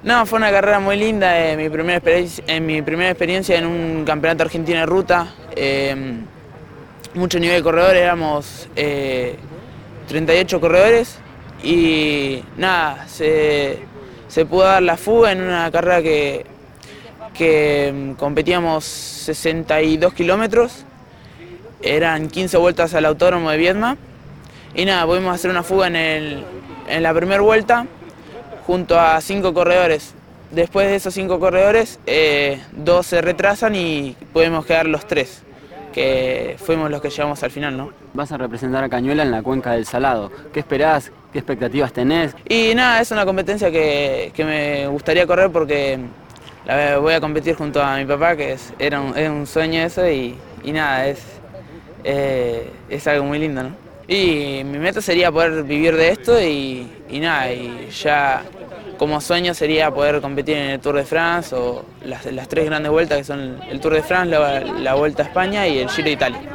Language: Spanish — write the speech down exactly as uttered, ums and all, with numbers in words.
No, fue una carrera muy linda, eh, mi, primera experiencia, eh, mi primera experiencia en un campeonato argentino de ruta. Eh, mucho nivel de corredores, éramos eh, treinta y ocho corredores y nada, se, se pudo dar la fuga en una carrera que, que competíamos sesenta y dos kilómetros, eran quince vueltas al autódromo de Viedma y nada, pudimos hacer una fuga en, el, en la primera vuelta junto a cinco corredores. Después de esos cinco corredores, eh, dos se retrasan y podemos quedar los tres, que fuimos los que llegamos al final, ¿no? Vas a representar a Cañuelas en la Cuenca del Salado. ¿Qué esperás? ¿Qué expectativas tenés? Y nada, es una competencia que, que me gustaría correr porque la voy a competir junto a mi papá, que es, era, un, era un sueño eso, y, y nada, es, eh, es algo muy lindo, ¿no? Y mi meta sería poder vivir de esto y, y nada, y ya como sueño sería poder competir en el Tour de France o las, las tres grandes vueltas que son el Tour de France, la, la Vuelta a España y el Giro de Italia.